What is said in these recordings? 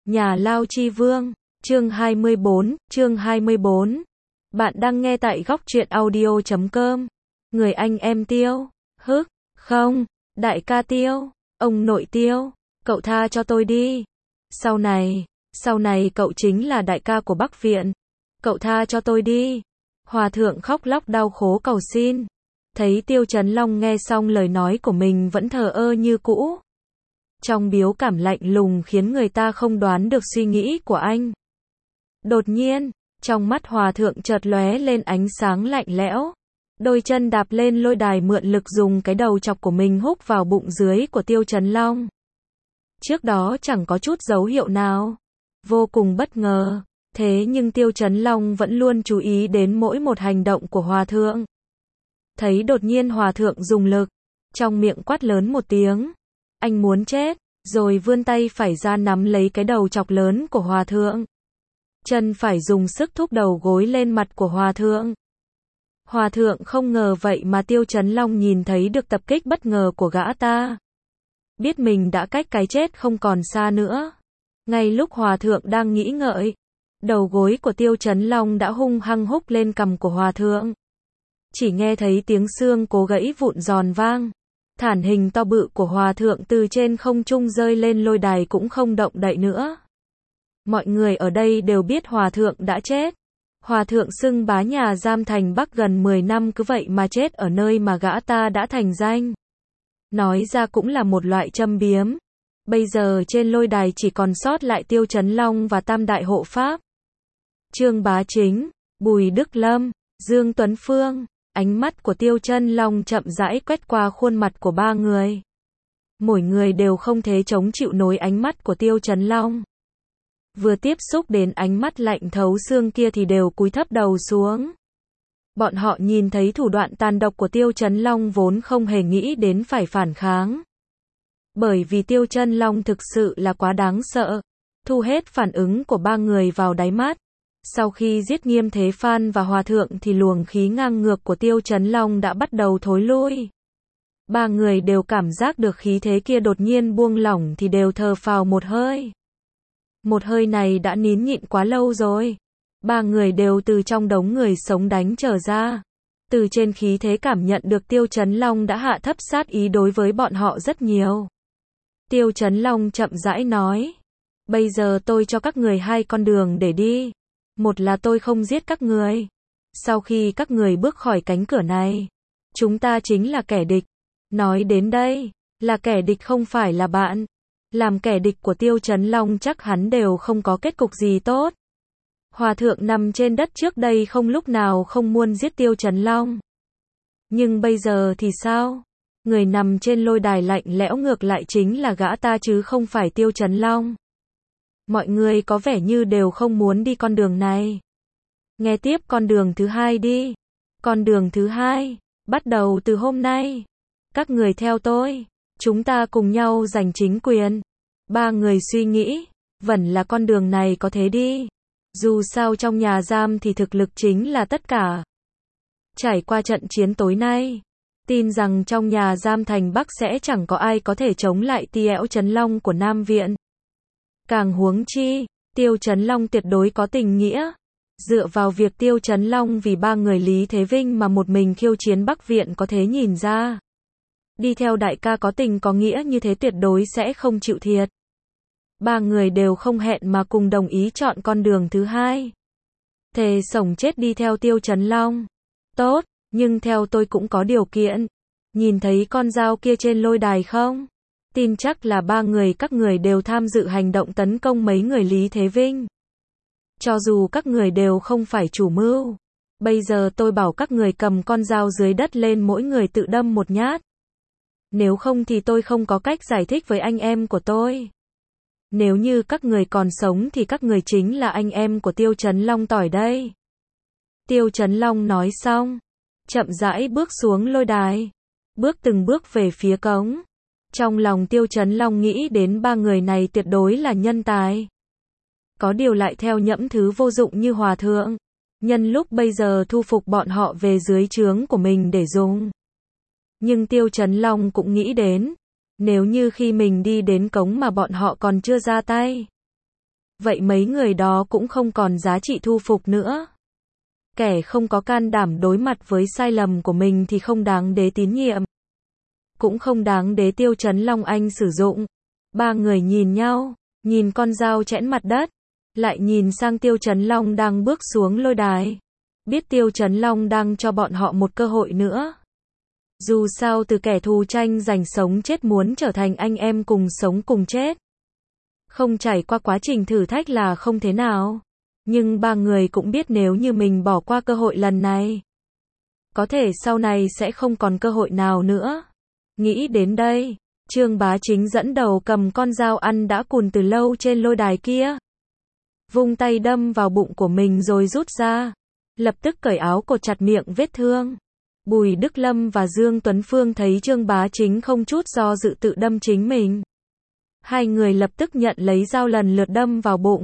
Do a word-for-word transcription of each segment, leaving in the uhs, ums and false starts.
Nhà Lao Chi Vương, chương hai mươi bốn, chương hai mươi bốn. Bạn đang nghe tại góc truyện audio chấm com. Người anh em Tiêu, hức, không, đại ca Tiêu, ông nội Tiêu, cậu tha cho tôi đi. Sau này, sau này cậu chính là đại ca của Bắc Viện. Cậu tha cho tôi đi. Hòa thượng khóc lóc đau khổ cầu xin. Thấy Tiêu Chấn Long nghe xong lời nói của mình vẫn thờ ơ như cũ. Trong biếu cảm lạnh lùng khiến người ta không đoán được suy nghĩ của anh. Đột nhiên, trong mắt hòa thượng chợt lóe lên ánh sáng lạnh lẽo. Đôi chân đạp lên lôi đài mượn lực dùng cái đầu chọc của mình húc vào bụng dưới của Tiêu Chấn Long. Trước đó chẳng có chút dấu hiệu nào. Vô cùng bất ngờ. Thế nhưng Tiêu Chấn Long vẫn luôn chú ý đến mỗi một hành động của hòa thượng. Thấy đột nhiên hòa thượng dùng lực. Trong miệng quát lớn một tiếng. Anh muốn chết, rồi vươn tay phải ra nắm lấy cái đầu chọc lớn của hòa thượng. Chân phải dùng sức thúc đầu gối lên mặt của hòa thượng. Hòa thượng không ngờ vậy mà Tiêu Chấn Long nhìn thấy được tập kích bất ngờ của gã ta. Biết mình đã cách cái chết không còn xa nữa. Ngay lúc hòa thượng đang nghĩ ngợi, đầu gối của Tiêu Chấn Long đã hung hăng húc lên cằm của hòa thượng. Chỉ nghe thấy tiếng xương cố gãy vụn giòn vang. Thản hình to bự của hòa thượng từ trên không trung rơi lên lôi đài cũng không động đậy nữa. Mọi người ở đây đều biết hòa thượng đã chết. Hòa thượng xưng bá nhà giam thành Bắc gần mười năm cứ vậy mà chết ở nơi mà gã ta đã thành danh. Nói ra cũng là một loại châm biếm. Bây giờ trên lôi đài chỉ còn sót lại Tiêu Chấn Long và Tam Đại Hộ Pháp. Trương Bá Chính, Bùi Đức Lâm, Dương Tuấn Phương. Ánh mắt của Tiêu Chấn Long chậm rãi quét qua khuôn mặt của ba người. Mỗi người đều không thể chống chịu nổi ánh mắt của Tiêu Chấn Long. Vừa tiếp xúc đến ánh mắt lạnh thấu xương kia thì đều cúi thấp đầu xuống. Bọn họ nhìn thấy thủ đoạn tàn độc của Tiêu Chấn Long vốn không hề nghĩ đến phải phản kháng. Bởi vì Tiêu Chấn Long thực sự là quá đáng sợ. Thu hết phản ứng của ba người vào đáy mắt. Sau khi giết Nghiêm Thế Phan và hòa thượng thì luồng khí ngang ngược của Tiêu Chấn Long đã bắt đầu thối lui. Ba người đều cảm giác được khí thế kia đột nhiên buông lỏng thì đều thở phào một hơi. Một hơi này đã nín nhịn quá lâu rồi. Ba người đều từ trong đống người sống đánh trở ra. Từ trên khí thế cảm nhận được Tiêu Chấn Long đã hạ thấp sát ý đối với bọn họ rất nhiều. Tiêu Chấn Long chậm rãi nói. Bây giờ tôi cho các người hai con đường để đi. Một là tôi không giết các người. Sau khi các người bước khỏi cánh cửa này, chúng ta chính là kẻ địch. Nói đến đây, là kẻ địch không phải là bạn. Làm kẻ địch của Tiêu Chấn Long chắc hắn đều không có kết cục gì tốt. Hòa thượng nằm trên đất trước đây không lúc nào không muốn giết Tiêu Chấn Long. Nhưng bây giờ thì sao? Người nằm trên lôi đài lạnh lẽo ngược lại chính là gã ta chứ không phải Tiêu Chấn Long. Mọi người có vẻ như đều không muốn đi con đường này. Nghe tiếp con đường thứ hai đi. Con đường thứ hai, bắt đầu từ hôm nay. Các người theo tôi, chúng ta cùng nhau giành chính quyền. Ba người suy nghĩ, vẫn là con đường này có thể đi. Dù sao trong nhà giam thì thực lực chính là tất cả. Trải qua trận chiến tối nay, tin rằng trong nhà giam thành Bắc sẽ chẳng có ai có thể chống lại Tiêu Chấn Long của Nam Viện. Càng huống chi, Tiêu Chấn Long tuyệt đối có tình nghĩa. Dựa vào việc Tiêu Chấn Long vì ba người Lý Thế Vinh mà một mình khiêu chiến Bắc Viện có thể nhìn ra. Đi theo đại ca có tình có nghĩa như thế tuyệt đối sẽ không chịu thiệt. Ba người đều không hẹn mà cùng đồng ý chọn con đường thứ hai. Thề sống chết đi theo Tiêu Chấn Long. Tốt, nhưng theo tôi cũng có điều kiện. Nhìn thấy con dao kia trên lôi đài không? Tin chắc là ba người các người đều tham dự hành động tấn công mấy người Lý Thế Vinh. Cho dù các người đều không phải chủ mưu. Bây giờ tôi bảo các người cầm con dao dưới đất lên mỗi người tự đâm một nhát. Nếu không thì tôi không có cách giải thích với anh em của tôi. Nếu như các người còn sống thì các người chính là anh em của Tiêu Chấn Long tỏi đây. Tiêu Chấn Long nói xong, chậm rãi bước xuống lôi đài, bước từng bước về phía cống. Trong lòng Tiêu Chấn Long nghĩ đến ba người này tuyệt đối là nhân tài. Có điều lại theo nhẫm thứ vô dụng như hòa thượng. Nhân lúc bây giờ thu phục bọn họ về dưới trướng của mình để dùng. Nhưng Tiêu Chấn Long cũng nghĩ đến, nếu như khi mình đi đến cống mà bọn họ còn chưa ra tay, vậy mấy người đó cũng không còn giá trị thu phục nữa. Kẻ không có can đảm đối mặt với sai lầm của mình thì không đáng để tín nhiệm. Cũng không đáng để Tiêu Chấn Long anh sử dụng. Ba người nhìn nhau, nhìn con dao chẽn mặt đất, lại nhìn sang Tiêu Chấn Long đang bước xuống lôi đài. Biết Tiêu Chấn Long đang cho bọn họ một cơ hội nữa. Dù sao từ kẻ thù tranh giành sống chết muốn trở thành anh em cùng sống cùng chết. Không trải qua quá trình thử thách là không thế nào. Nhưng ba người cũng biết nếu như mình bỏ qua cơ hội lần này, có thể sau này sẽ không còn cơ hội nào nữa. Nghĩ đến đây, Trương Bá Chính dẫn đầu cầm con dao ăn đã cùn từ lâu trên lôi đài kia. Vung tay đâm vào bụng của mình rồi rút ra. Lập tức cởi áo cột chặt miệng vết thương. Bùi Đức Lâm và Dương Tuấn Phương thấy Trương Bá Chính không chút do dự tự đâm chính mình. Hai người lập tức nhận lấy dao lần lượt đâm vào bụng.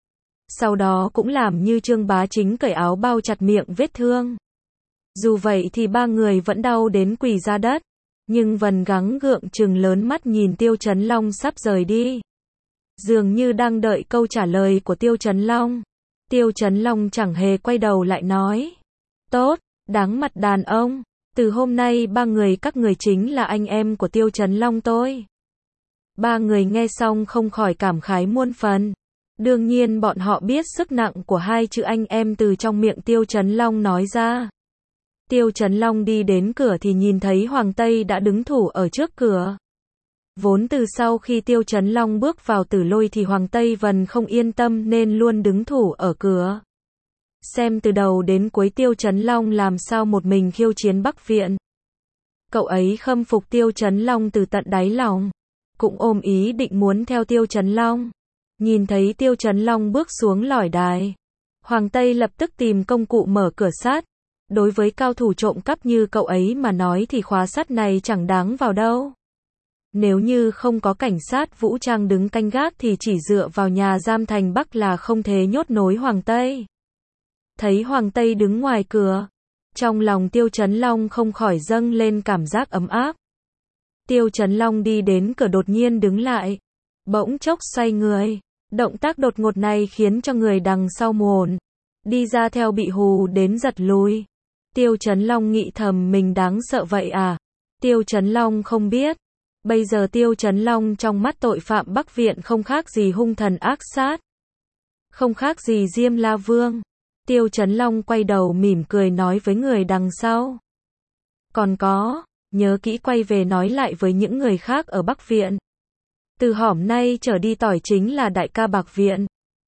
Sau đó cũng làm như Trương Bá Chính cởi áo bao chặt miệng vết thương. Dù vậy thì ba người vẫn đau đến quỳ ra đất. Nhưng Vân gắng gượng trừng lớn mắt nhìn Tiêu Chấn Long sắp rời đi. Dường như đang đợi câu trả lời của Tiêu Chấn Long. Tiêu Chấn Long chẳng hề quay đầu lại nói. Tốt, đáng mặt đàn ông. Từ hôm nay ba người các người chính là anh em của Tiêu Chấn Long tôi. Ba người nghe xong không khỏi cảm khái muôn phần. Đương nhiên bọn họ biết sức nặng của hai chữ anh em từ trong miệng Tiêu Chấn Long nói ra. Tiêu Chấn Long đi đến cửa thì nhìn thấy Hoàng Tây đã đứng thủ ở trước cửa. Vốn từ sau khi Tiêu Chấn Long bước vào Tử Lôi thì Hoàng Tây Vân không yên tâm nên luôn đứng thủ ở cửa. Xem từ đầu đến cuối Tiêu Chấn Long làm sao một mình khiêu chiến Bắc Viện. Cậu ấy khâm phục Tiêu Chấn Long từ tận đáy lòng. Cũng ôm ý định muốn theo Tiêu Chấn Long. Nhìn thấy Tiêu Chấn Long bước xuống lỏi đài. Hoàng Tây lập tức tìm công cụ mở cửa sắt. Đối với cao thủ trộm cắp như cậu ấy mà nói thì khóa sắt này chẳng đáng vào đâu. Nếu như không có cảnh sát vũ trang đứng canh gác thì chỉ dựa vào nhà giam thành Bắc là không thể nhốt nối Hoàng Tây. Thấy Hoàng Tây đứng ngoài cửa, trong lòng Tiêu Chấn Long không khỏi dâng lên cảm giác ấm áp. Tiêu Chấn Long đi đến cửa đột nhiên đứng lại, bỗng chốc xoay người. Động tác đột ngột này khiến cho người đằng sau hồn đi ra theo bị hù đến giật lùi. Tiêu Chấn Long nghĩ thầm mình đáng sợ vậy à? Tiêu Chấn Long không biết. Bây giờ Tiêu Chấn Long trong mắt tội phạm Bắc Viện không khác gì hung thần ác sát. Không khác gì Diêm La Vương. Tiêu Chấn Long quay đầu mỉm cười nói với người đằng sau. Còn có, nhớ kỹ quay về nói lại với những người khác ở Bắc Viện. Từ hỏm nay trở đi tỏi chính là đại ca Bạc Viện.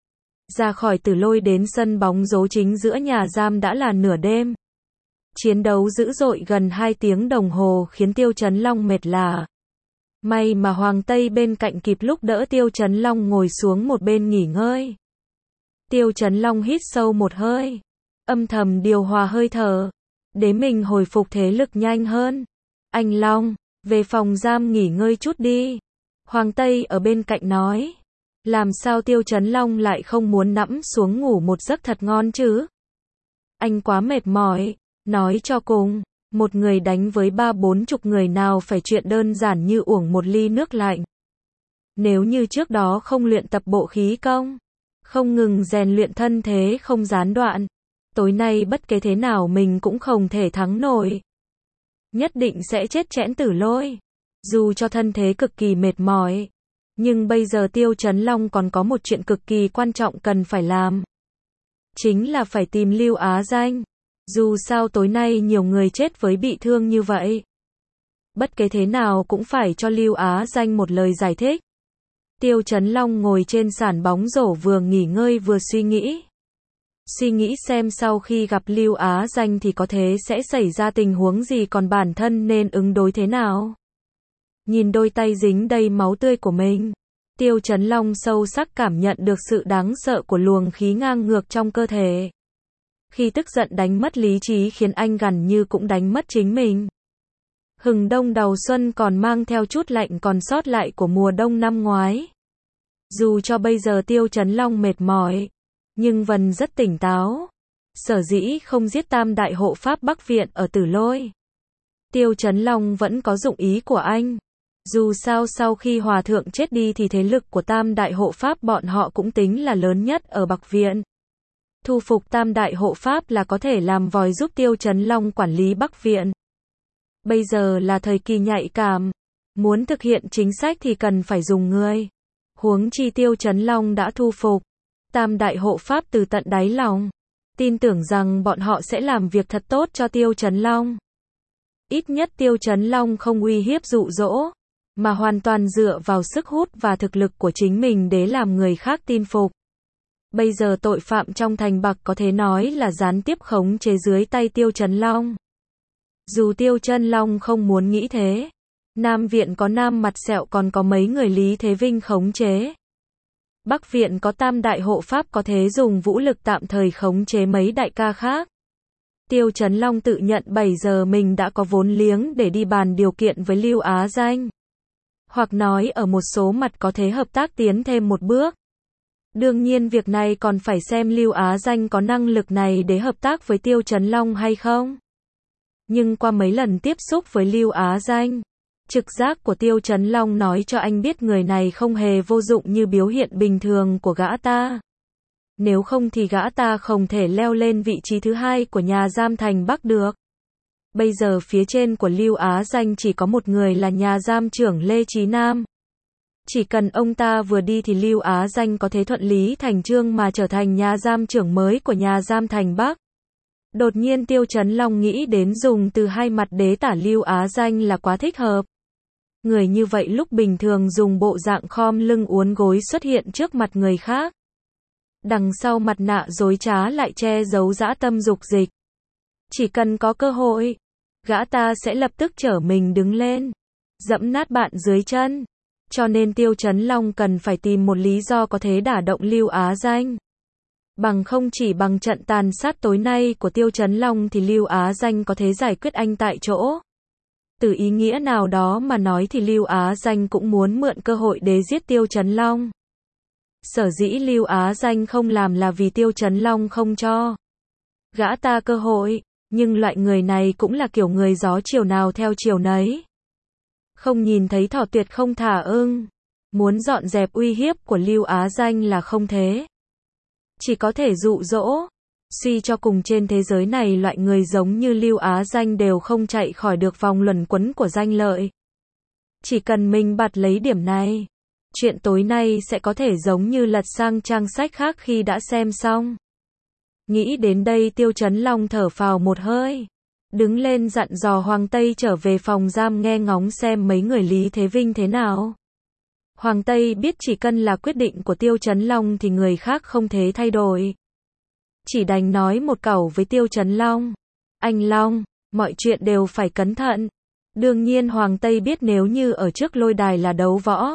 Ra khỏi Tử Lôi đến sân bóng rổ chính giữa nhà giam đã là nửa đêm. Chiến đấu dữ dội gần hai tiếng đồng hồ khiến Tiêu Chấn Long mệt lả. May mà Hoàng Tây bên cạnh kịp lúc đỡ Tiêu Chấn Long ngồi xuống một bên nghỉ ngơi. Tiêu Chấn Long hít sâu một hơi, âm thầm điều hòa hơi thở, để mình hồi phục thế lực nhanh hơn. Anh Long, về phòng giam nghỉ ngơi chút đi. Hoàng Tây ở bên cạnh nói. Làm sao Tiêu Chấn Long lại không muốn nẫm xuống ngủ một giấc thật ngon chứ? Anh quá mệt mỏi. Nói cho cùng, một người đánh với ba bốn chục người nào phải chuyện đơn giản như uống một ly nước lạnh. Nếu như trước đó không luyện tập bộ khí công, không ngừng rèn luyện thân thế không gián đoạn, tối nay bất kể thế nào mình cũng không thể thắng nổi. Nhất định sẽ chết chẽn Tử Lôi. Dù cho thân thế cực kỳ mệt mỏi, nhưng bây giờ Tiêu Chấn Long còn có một chuyện cực kỳ quan trọng cần phải làm. Chính là phải tìm Lưu Á Danh. Dù sao tối nay nhiều người chết với bị thương như vậy. Bất kể thế nào cũng phải cho Lưu Á Danh một lời giải thích. Tiêu Chấn Long ngồi trên sàn bóng rổ vừa nghỉ ngơi vừa suy nghĩ. Suy nghĩ xem sau khi gặp Lưu Á Danh thì có thể sẽ xảy ra tình huống gì, còn bản thân nên ứng đối thế nào. Nhìn đôi tay dính đầy máu tươi của mình, Tiêu Chấn Long sâu sắc cảm nhận được sự đáng sợ của luồng khí ngang ngược trong cơ thể. Khi tức giận đánh mất lý trí khiến anh gần như cũng đánh mất chính mình. Hừng đông đầu xuân còn mang theo chút lạnh còn sót lại của mùa đông năm ngoái. Dù cho bây giờ Tiêu Chấn Long mệt mỏi, nhưng Vân rất tỉnh táo. Sở dĩ không giết tam đại hộ pháp Bắc Viện ở Tử Lôi, Tiêu Chấn Long vẫn có dụng ý của anh. Dù sao sau khi hòa thượng chết đi thì thế lực của Tam Đại Hộ Pháp bọn họ cũng tính là lớn nhất ở Bắc Viện. Thu phục Tam Đại Hộ Pháp là có thể làm vòi giúp Tiêu Chấn Long quản lý Bắc Viện. Bây giờ là thời kỳ nhạy cảm. Muốn thực hiện chính sách thì cần phải dùng người. Huống chi Tiêu Chấn Long đã thu phục Tam Đại Hộ Pháp từ tận đáy lòng. Tin tưởng rằng bọn họ sẽ làm việc thật tốt cho Tiêu Chấn Long. Ít nhất Tiêu Chấn Long không uy hiếp dụ dỗ, mà hoàn toàn dựa vào sức hút và thực lực của chính mình để làm người khác tin phục. Bây giờ tội phạm trong thành Bắc có thể nói là gián tiếp khống chế dưới tay Tiêu Chấn Long. Dù Tiêu Chấn Long không muốn nghĩ thế, Nam Viện có Nam Mặt Sẹo còn có mấy người Lý Thế Vinh khống chế. Bắc Viện có Tam Đại Hộ Pháp có thể dùng vũ lực tạm thời khống chế mấy đại ca khác. Tiêu Chấn Long tự nhận bảy giờ mình đã có vốn liếng để đi bàn điều kiện với Lưu Á Danh. Hoặc nói ở một số mặt có thể hợp tác tiến thêm một bước. Đương nhiên việc này còn phải xem Lưu Á Danh có năng lực này để hợp tác với Tiêu Chấn Long hay không. Nhưng qua mấy lần tiếp xúc với Lưu Á Danh, trực giác của Tiêu Chấn Long nói cho anh biết người này không hề vô dụng như biểu hiện bình thường của gã ta. Nếu không thì gã ta không thể leo lên vị trí thứ hai của nhà giam thành Bắc được. Bây giờ phía trên của Lưu Á Danh chỉ có một người là nhà giam trưởng Lê Chí Nam. Chỉ cần ông ta vừa đi thì Lưu Á Danh có thể thuận lý thành chương mà trở thành nhà giam trưởng mới của nhà giam thành Bắc. Đột nhiên Tiêu Chấn Long nghĩ đến dùng từ hai mặt đế tả Lưu Á Danh là quá thích hợp. Người như vậy lúc bình thường dùng bộ dạng khom lưng uốn gối xuất hiện trước mặt người khác. Đằng sau mặt nạ dối trá lại che giấu dã tâm dục dịch. Chỉ cần có cơ hội, gã ta sẽ lập tức trở mình đứng lên, dẫm nát bạn dưới chân. Cho nên Tiêu Chấn Long cần phải tìm một lý do có thể đả động Lưu Á Danh. Bằng không chỉ bằng trận tàn sát tối nay của Tiêu Chấn Long thì Lưu Á Danh có thể giải quyết anh tại chỗ. Từ ý nghĩa nào đó mà nói thì Lưu Á Danh cũng muốn mượn cơ hội để giết Tiêu Chấn Long. Sở dĩ Lưu Á Danh không làm là vì Tiêu Chấn Long không cho gã ta cơ hội, nhưng loại người này cũng là kiểu người gió chiều nào theo chiều nấy. Không nhìn thấy thỏ tuyệt không thả ưng. Muốn dọn dẹp uy hiếp của Lưu Á Danh là không thế. Chỉ có thể dụ dỗ. Suy cho cùng trên thế giới này loại người giống như Lưu Á Danh đều không chạy khỏi được vòng luẩn quẩn của danh lợi. Chỉ cần mình bạt lấy điểm này, chuyện tối nay sẽ có thể giống như lật sang trang sách khác khi đã xem xong. Nghĩ đến đây Tiêu Chấn Long thở phào một hơi. Đứng lên dặn dò Hoàng Tây trở về phòng giam nghe ngóng xem mấy người Lý Thế Vinh thế nào. Hoàng Tây biết chỉ cần là quyết định của Tiêu Chấn Long thì người khác không thể thay đổi. Chỉ đành nói một câu với Tiêu Chấn Long. Anh Long, mọi chuyện đều phải cẩn thận. Đương nhiên Hoàng Tây biết nếu như ở trước lôi đài là đấu võ,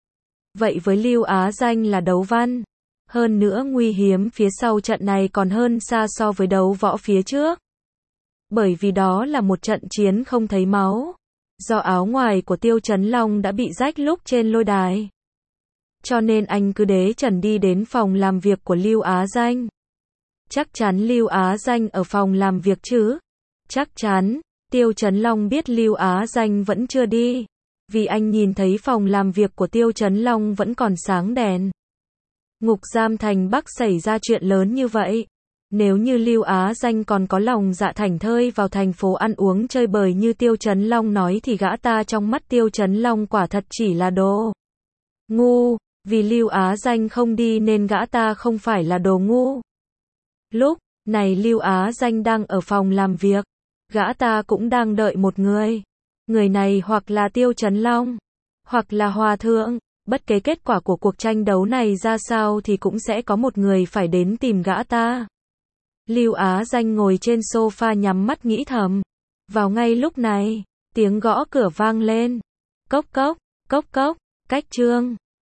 vậy với Lưu Á Danh là đấu văn. Hơn nữa nguy hiểm phía sau trận này còn hơn xa so với đấu võ phía trước. Bởi vì đó là một trận chiến không thấy máu. Do áo ngoài của Tiêu Chấn Long đã bị rách lúc trên lôi đài. Cho nên anh cứ đế trần đi đến phòng làm việc của Lưu Á Danh. Chắc chắn Lưu Á Danh ở phòng làm việc chứ? Chắc chắn. Tiêu Chấn Long biết Lưu Á Danh vẫn chưa đi. Vì anh nhìn thấy phòng làm việc của Tiêu Chấn Long vẫn còn sáng đèn. Ngục giam thành Bắc xảy ra chuyện lớn như vậy. Nếu như Lưu Á Danh còn có lòng dạ thảnh thơi vào thành phố ăn uống chơi bời như Tiêu Chấn Long nói thì gã ta trong mắt Tiêu Chấn Long quả thật chỉ là đồ ngu. Vì Lưu Á Danh không đi nên gã ta không phải là đồ ngu. Lúc này Lưu Á Danh đang ở phòng làm việc. Gã ta cũng đang đợi một người. Người này hoặc là Tiêu Chấn Long, hoặc là Hòa Thượng. Bất kể kết quả của cuộc tranh đấu này ra sao thì cũng sẽ có một người phải đến tìm gã ta. Lưu Á Danh ngồi trên sofa nhắm mắt nghĩ thầm. Vào ngay lúc này, tiếng gõ cửa vang lên. Cốc cốc, cốc cốc, Cách Trương.